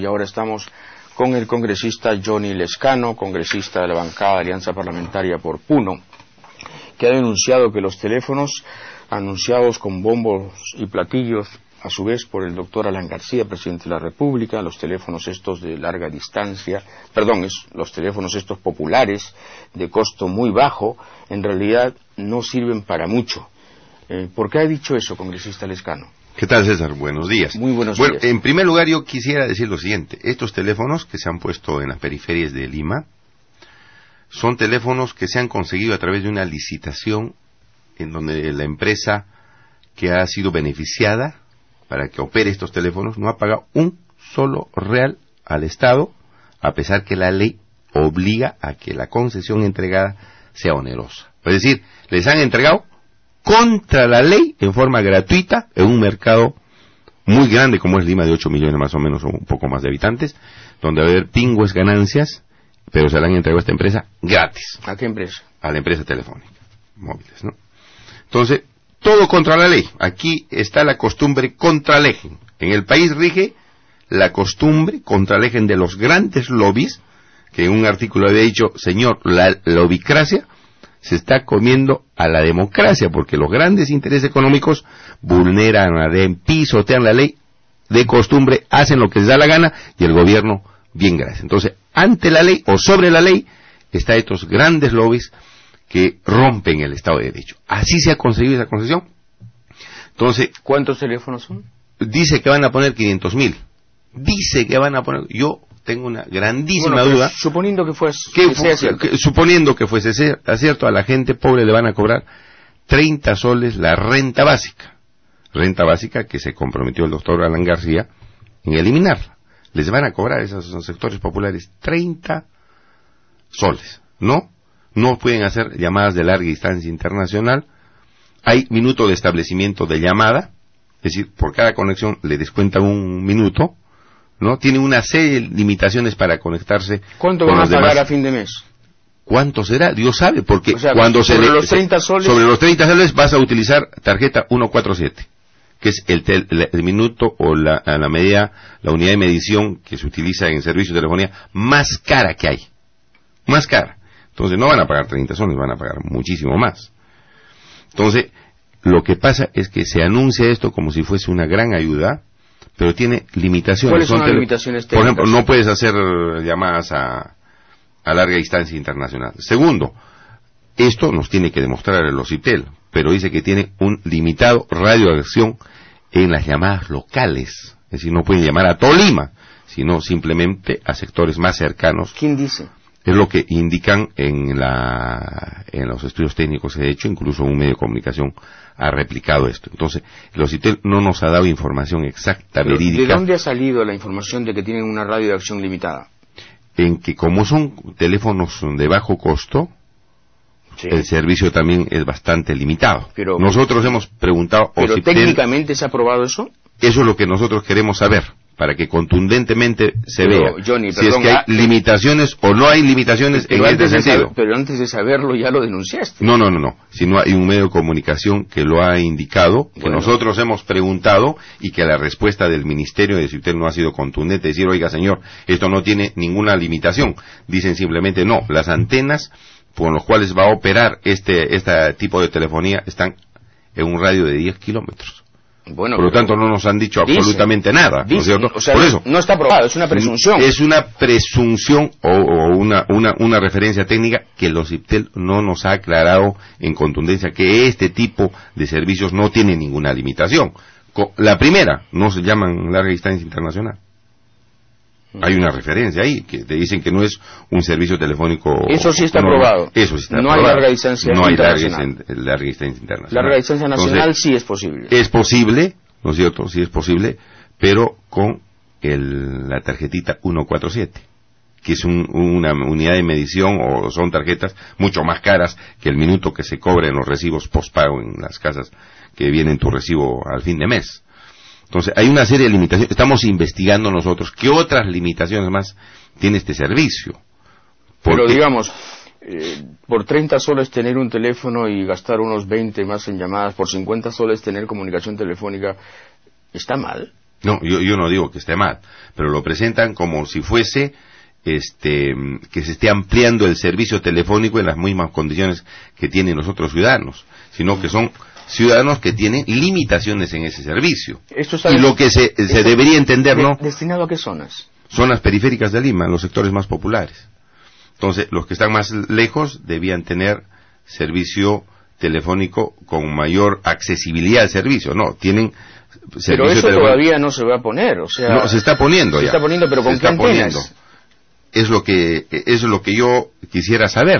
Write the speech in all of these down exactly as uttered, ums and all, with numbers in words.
y ahora estamos con el congresista Johnny Lezcano, congresista de la bancada de Alianza Parlamentaria por Puno, que ha denunciado que los teléfonos anunciados con bombos y platillos, a su vez por el doctor Alan García, presidente de la República, los teléfonos estos de larga distancia, perdón, es, los teléfonos estos populares, de costo muy bajo, en realidad no sirven para mucho. Eh, ¿Por qué ha dicho eso, congresista Lezcano? ¿Qué tal, César? Buenos días. Muy buenos bueno, días. En primer lugar, yo quisiera decir lo siguiente. Estos teléfonos que se han puesto en las periferias de Lima son teléfonos que se han conseguido a través de una licitación en donde la empresa que ha sido beneficiada para que opere estos teléfonos no ha pagado un solo real al Estado, a pesar que la ley obliga a que la concesión entregada sea onerosa. Es decir, les han entregado contra la ley, en forma gratuita, en un mercado muy grande como es Lima, de ocho millones más o menos, o un poco más de habitantes, donde va a haber pingües ganancias, pero se la han entregado a esta empresa gratis. ¿A qué empresa? A la empresa telefónica, móviles, ¿no? Entonces, todo contra la ley. Aquí está la costumbre contra el eje. En el país rige la costumbre contra el eje de los grandes lobbies, que en un artículo había dicho, señor, la lobicracia se está comiendo a la democracia, porque los grandes intereses económicos vulneran la ley, pisotean la ley, de costumbre hacen lo que les da la gana, y el gobierno bien gracias. Entonces, ante la ley o sobre la ley, están estos grandes lobbies que rompen el Estado de Derecho. Así se ha conseguido esa concesión. Entonces, ¿cuántos teléfonos son? Dice que van a poner quinientos mil. Dice que van a poner... Yo tengo una grandísima bueno, duda. Suponiendo que fuese que, que sea cierto. Que, suponiendo que fuese cierto, a la gente pobre le van a cobrar treinta soles la renta básica. Renta básica que se comprometió el doctor Alan García en eliminarla. Les van a cobrar a esos sectores populares treinta soles, ¿no? No pueden hacer llamadas de larga distancia internacional. Hay minuto de establecimiento de llamada, es decir, por cada conexión le descuentan un minuto, ¿no? Tienen una serie de limitaciones para conectarse. ¿Cuánto van a pagar demás a fin de mes? ¿Cuánto será? Dios sabe, porque o sea, cuando sobre se le, los treinta soles... sobre los treinta soles vas a utilizar tarjeta ciento cuarenta y siete, que es el, tel, el, el minuto o la, la medida, la unidad de medición que se utiliza en servicio de telefonía más cara que hay. Más cara. Entonces no van a pagar treinta soles, van a pagar muchísimo más. Entonces, lo que pasa es que se anuncia esto como si fuese una gran ayuda, pero tiene limitaciones. ¿Cuáles son, son las tele... limitaciones técnicas? Por ejemplo, no puedes hacer llamadas a, a larga distancia internacional. Segundo, esto nos tiene que demostrar el OCITEL, pero dice que tiene un limitado radio de acción en las llamadas locales. Es decir, no pueden llamar a Tolima, sino simplemente a sectores más cercanos. ¿Quién dice? Es lo que indican en la en los estudios técnicos que he hecho, incluso un medio de comunicación ha replicado esto. Entonces, el OCITEL no nos ha dado información exacta, Pero, verídica. ¿de dónde ha salido la información de que tienen una radio de acción limitada? En que como son teléfonos de bajo costo, sí, el servicio también es bastante limitado. Pero, nosotros hemos preguntado... ¿Pero OCITEL, técnicamente se ha probado eso? Eso es lo que nosotros queremos saber, para que contundentemente se pero, vea Johnny, si perdón, es que hay limitaciones o no hay limitaciones en este sentido. Saber, pero antes de saberlo ya lo denunciaste. No, no, no, no. Si no hay un medio de comunicación que lo ha indicado, que bueno, nosotros hemos preguntado y que la respuesta del Ministerio de OCITEL no ha sido contundente, decir, oiga señor, esto no tiene ninguna limitación. Dicen simplemente, no, las antenas por los cuales va a operar este, este tipo de telefonía están en un radio de diez kilómetros. Bueno, por lo tanto no nos han dicho dice, absolutamente nada, ¿no es cierto? O sea, por eso no está probado, es una presunción. Es una presunción o, o una, una, una referencia técnica que el OCITEL no nos ha aclarado en contundencia que este tipo de servicios no tiene ninguna limitación. La primera, no se llaman larga distancia internacional. Hay una referencia ahí, que te dicen que no es un servicio telefónico... Eso sí está no, probado. Eso sí está no probado. No hay larga distancia no internacional. No hay larga distancia internacional. Larga distancia nacional Entonces, sí es posible. Es posible, ¿no es cierto? Sí es posible, pero con el, la tarjetita ciento cuarenta y siete, que es un, una unidad de medición, o son tarjetas mucho más caras que el minuto que se cobra en los recibos postpago en las casas que viene en tu recibo al fin de mes. Entonces, hay una serie de limitaciones. Estamos investigando nosotros qué otras limitaciones más tiene este servicio. Porque... Pero digamos, eh, por treinta soles tener un teléfono y gastar unos veinte más en llamadas, por cincuenta soles tener comunicación telefónica, ¿está mal? No, yo, yo no digo que esté mal, pero lo presentan como si fuese este que se esté ampliando el servicio telefónico en las mismas condiciones que tienen los otros ciudadanos, sino que son ciudadanos que tienen limitaciones en ese servicio. Esto y lo que se, se debería entender, ¿no? ¿Destinado a qué zonas? Zonas periféricas de Lima, los sectores más populares. Entonces, los que están más lejos debían tener servicio telefónico con mayor accesibilidad al servicio. No, tienen servicio Pero eso telefónico. Todavía no se va a poner, o sea... No, se está poniendo se ya. Se está poniendo, pero ¿con qué antenas? Es lo que, es lo que yo quisiera saber.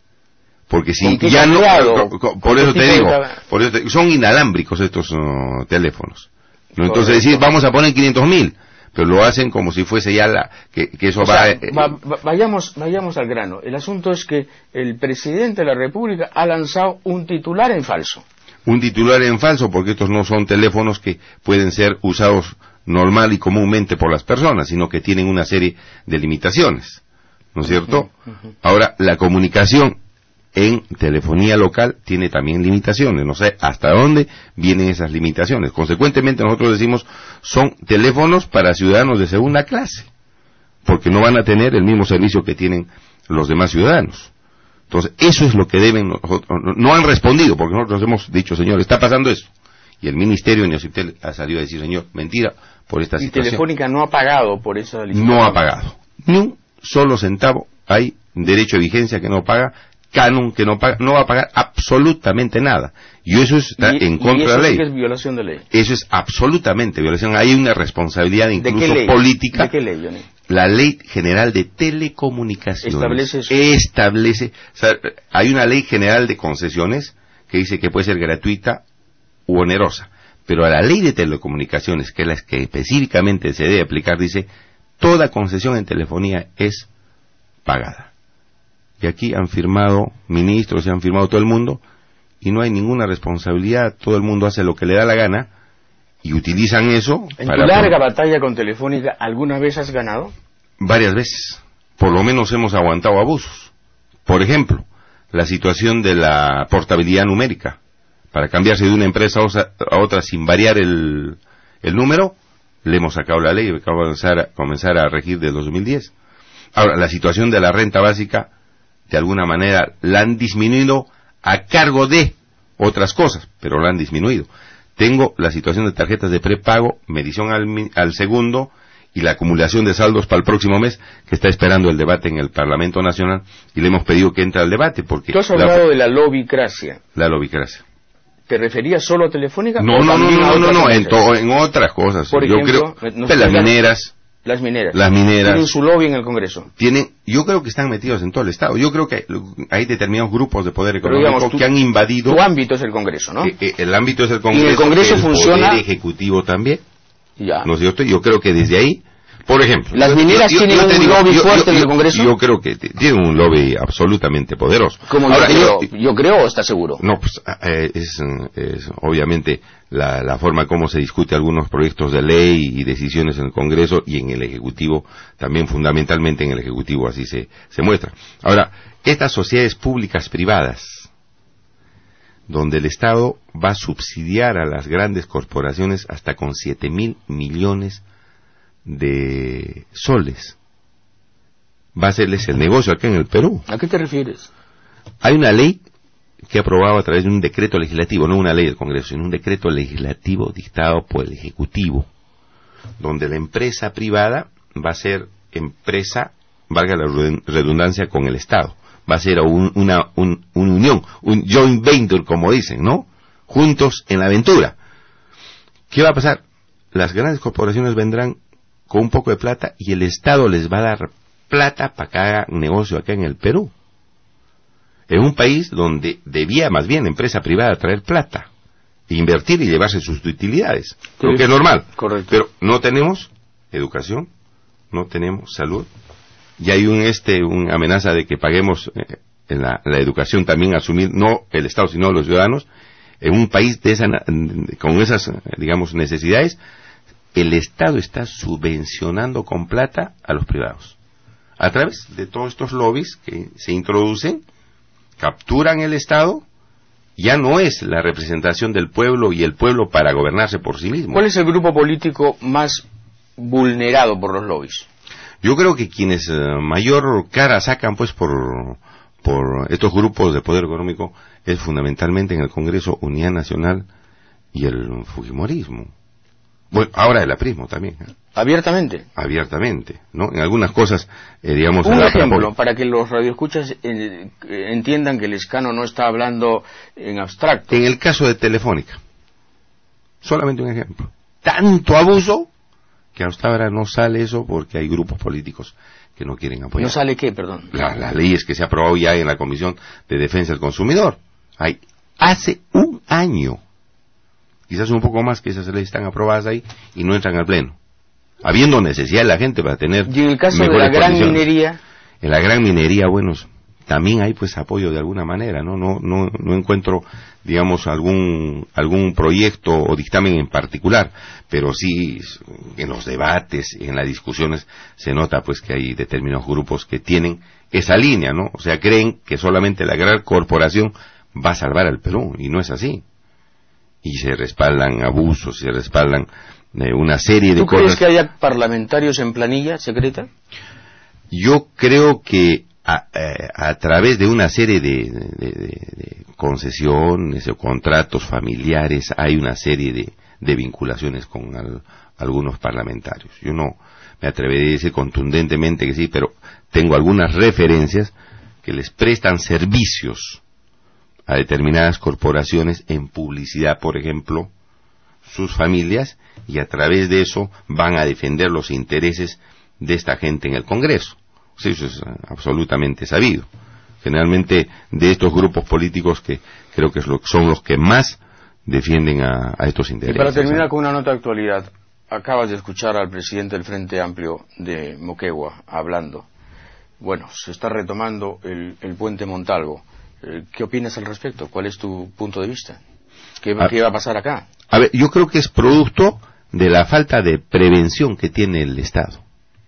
Porque si ya ya no, ¿Con por eso te digo, de... por eso te, son inalámbricos estos uh, teléfonos. ¿No? Entonces Correcto. decir, vamos a poner quinientos mil, pero lo hacen como si fuese ya la, que, que eso o va, sea, eh, va, va... Vayamos, vayamos al grano. El asunto es que el presidente de la República ha lanzado un titular en falso. Un titular en falso, porque estos no son teléfonos que pueden ser usados normal y comúnmente por las personas, sino que tienen una serie de limitaciones. ¿No es cierto? Uh-huh, uh-huh. Ahora, la comunicación en telefonía local tiene también limitaciones. No sé hasta dónde vienen esas limitaciones. Consecuentemente, nosotros decimos, son teléfonos para ciudadanos de segunda clase, porque no van a tener el mismo servicio que tienen los demás ciudadanos. Entonces, eso es lo que deben, no han respondido, porque nosotros hemos dicho, señor, está pasando eso. Y el Ministerio de Neocitel ha salido a decir, señor, mentira por esta y situación. Y Telefónica no ha pagado por esa licitación. No ha pagado. Ni un solo centavo. Hay derecho de vigencia que no paga, canon que no paga, no va a pagar absolutamente nada. Y eso está y, en contra y eso de la ley. Sí que es violación de ley. Eso es absolutamente violación. Hay una responsabilidad incluso ¿De qué ley? política. ¿De qué ley, Johnny? La Ley General de Telecomunicaciones establece eso. Establece, o sea, hay una Ley General de Concesiones que dice que puede ser gratuita u onerosa, pero a la Ley de Telecomunicaciones, que es la que específicamente se debe aplicar, dice, toda concesión en telefonía es pagada. Y aquí han firmado ministros, y han firmado todo el mundo, y no hay ninguna responsabilidad, todo el mundo hace lo que le da la gana, y utilizan eso ¿En para... tu larga batalla con Telefónica alguna vez has ganado? Varias veces. Por lo menos hemos aguantado abusos. Por ejemplo, la situación de la portabilidad numérica. Para cambiarse de una empresa a otra sin variar el, el número, le hemos sacado la ley, que va a comenzar a, comenzar a regir desde dos mil diez. Ahora, la situación de la renta básica, de alguna manera, la han disminuido a cargo de otras cosas, pero la han disminuido. Tengo la situación de tarjetas de prepago, medición al, al segundo y la acumulación de saldos para el próximo mes, que está esperando el debate en el Parlamento Nacional, y le hemos pedido que entre al debate. Porque tú has hablado la, de la lobicracia. La lobicracia. ¿Te referías solo a Telefónica? No, no, no, no, no, no, en, to, en otras cosas. Por yo ejemplo, creo, no las mineras. Las mineras. Las mineras. Tienen su lobby en el Congreso. Tienen, yo creo que están metidos en todo el Estado. Yo creo que hay determinados grupos de poder económico digamos, tu, que han invadido. Tu ámbito es el Congreso, ¿no? Eh, eh, el ámbito es el Congreso. Y el Congreso el funciona. Poder Ejecutivo también. Ya. ¿No es cierto? Yo creo que desde ahí, por ejemplo. Las mineras yo, yo, tienen yo un digo, lobby yo, fuerte yo, en el Congreso. Yo creo que tienen un lobby absolutamente poderoso. ¿Cómo Ahora, yo, creo, yo creo o estás seguro? No, pues eh, es, es obviamente la, la forma como se discute algunos proyectos de ley y decisiones en el Congreso y en el Ejecutivo, también fundamentalmente en el Ejecutivo así se, se muestra. Ahora, estas sociedades públicas privadas, donde el Estado va a subsidiar a las grandes corporaciones hasta con siete mil millones de soles, va a hacerles el negocio acá en el Perú. ¿A qué te refieres? Hay una ley que ha aprobado a través de un decreto legislativo, no una ley del Congreso, sino un decreto legislativo dictado por el Ejecutivo, donde la empresa privada va a ser empresa, valga la redundancia, con el Estado. Va a ser un, una un, una unión, un joint venture, como dicen, ¿no? Juntos en la aventura. ¿Qué va a pasar? Las grandes corporaciones vendrán con un poco de plata y el Estado les va a dar plata para que hagan negocio acá en el Perú. En un país donde debía más bien empresa privada traer plata, invertir y llevarse sus utilidades, sí, lo que es normal. Correcto. Pero no tenemos educación, no tenemos salud, y hay un este una amenaza de que paguemos eh, en la, la educación también asumir, no el Estado sino los ciudadanos. En un país de esa, con esas, digamos, necesidades, el Estado está subvencionando con plata a los privados. A través de todos estos lobbies que se introducen, capturan el Estado ya no es la representación del pueblo y el pueblo para gobernarse por sí mismo. ¿Cuál es el grupo político más vulnerado por los lobbies? Yo creo que quienes uh, mayor cara sacan pues por por estos grupos de poder económico es fundamentalmente en el Congreso Unidad Nacional y el Fujimorismo. Bueno, ahora el aprismo también. ¿eh? ¿Abiertamente? Abiertamente, ¿no? En algunas cosas, eh, digamos... Un ejemplo, para que los radioescuchas eh, entiendan que Lescano no está hablando en abstracto. En el caso de Telefónica, solamente un ejemplo. Tanto abuso que hasta ahora no sale eso porque hay grupos políticos que no quieren apoyar. ¿No sale qué, perdón? La, las leyes que se ha aprobado ya en la Comisión de Defensa del Consumidor. Hay, hace un año, quizás un poco más, que esas leyes están aprobadas ahí y no entran al Pleno. Habiendo necesidad de la gente para tener... Y en el caso de la gran minería... En la gran minería, bueno, también hay pues apoyo de alguna manera, ¿no? No, no, no encuentro, digamos, algún, algún proyecto o dictamen en particular, pero sí en los debates, en las discusiones, se nota pues que hay determinados grupos que tienen esa línea, ¿no? O sea, creen que solamente la gran corporación va a salvar al Perú, y no es así. Y se respaldan abusos, se respaldan eh, una serie de cosas. ¿Tú crees que haya parlamentarios en planilla secreta? Yo creo que a, eh, a través de una serie de, de, de, de concesiones o contratos familiares hay una serie de, de vinculaciones con al, algunos parlamentarios. Yo no me atrevería a decir contundentemente que sí, pero tengo algunas referencias que les prestan servicios a determinadas corporaciones en publicidad, por ejemplo, sus familias, y a través de eso van a defender los intereses de esta gente en el Congreso. O sea, eso es absolutamente sabido. Generalmente de estos grupos políticos que creo que son los que más defienden a, a estos intereses. Y para terminar con una nota de actualidad, acabas de escuchar al presidente del Frente Amplio de Moquegua hablando. Bueno, se está retomando el, el puente Montalvo. ¿Qué opinas al respecto? ¿Cuál es tu punto de vista? ¿Qué, a, ¿qué va a pasar acá? A ver, yo creo que es producto de la falta de prevención que tiene el Estado.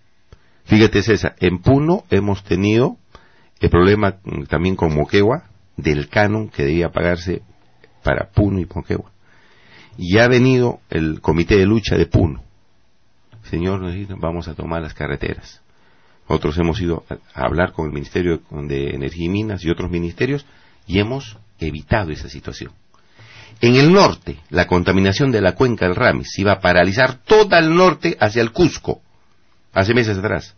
Fíjate, César, en Puno hemos tenido el problema también con Moquegua del canon que debía pagarse para Puno y Moquegua. Y ha venido el Comité de Lucha de Puno. Señor, vamos a tomar las carreteras. Nosotros hemos ido a hablar con el Ministerio de Energía y Minas y otros ministerios y hemos evitado esa situación. En el norte, la contaminación de la cuenca del Ramis iba a paralizar todo el norte hacia el Cusco. Hace meses atrás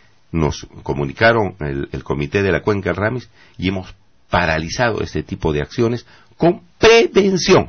nos comunicaron el, el comité de la cuenca del Ramis y hemos paralizado este tipo de acciones con prevención.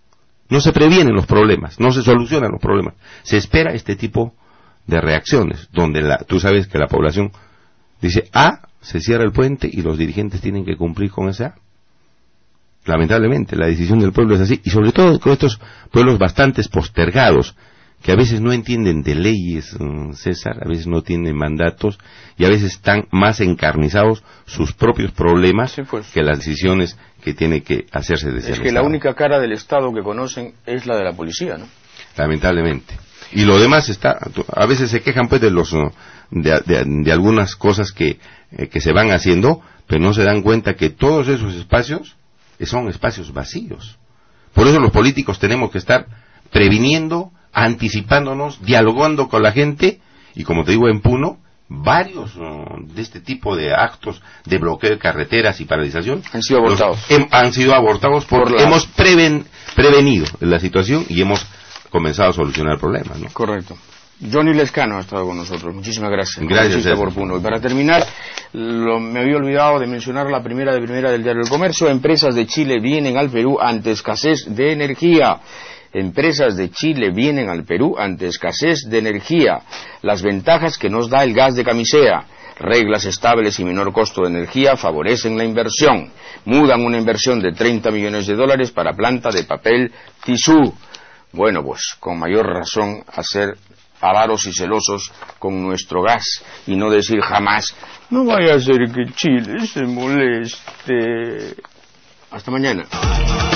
No se previenen los problemas, no se solucionan los problemas. Se espera este tipo de reacciones, donde la, tú sabes que la población dice A, se cierra el puente y los dirigentes tienen que cumplir con ese A. Lamentablemente, la decisión del pueblo es así, y sobre todo con estos pueblos bastante postergados, que a veces no entienden de leyes, César, a veces no tienen mandatos, y a veces están más encarnizados sus propios problemas sí, pues, que las decisiones que tiene que hacerse desde Es el que Estado. La única cara del Estado que conocen es la de la policía, ¿no? Lamentablemente. Y lo demás está, a veces se quejan pues de los de, de, de algunas cosas que, eh, que se van haciendo, pero no se dan cuenta que todos esos espacios son espacios vacíos. Por eso los políticos tenemos que estar previniendo, anticipándonos, dialogando con la gente, y como te digo, en Puno, varios uh, de este tipo de actos de bloqueo de carreteras y paralización han sido abortados. Los, hem, han sido abortados porque Por la... hemos preven, prevenido la situación y hemos comenzado a solucionar el problema, ¿no? Correcto. Johnny Lescano ha estado con nosotros. Muchísimas gracias. Gracias. Por Puno. Y para terminar, lo, me había olvidado de mencionar la primera de primera del Diario del Comercio. Empresas de Chile vienen al Perú ante escasez de energía. Empresas de Chile vienen al Perú ante escasez de energía. Las ventajas que nos da el gas de camisea. Reglas estables y menor costo de energía favorecen la inversión. Mudan una inversión de treinta millones de dólares para planta de papel tisú. Bueno, pues con mayor razón hacer avaros y celosos con nuestro gas y no decir jamás, no vaya a ser que Chile se moleste. Hasta mañana.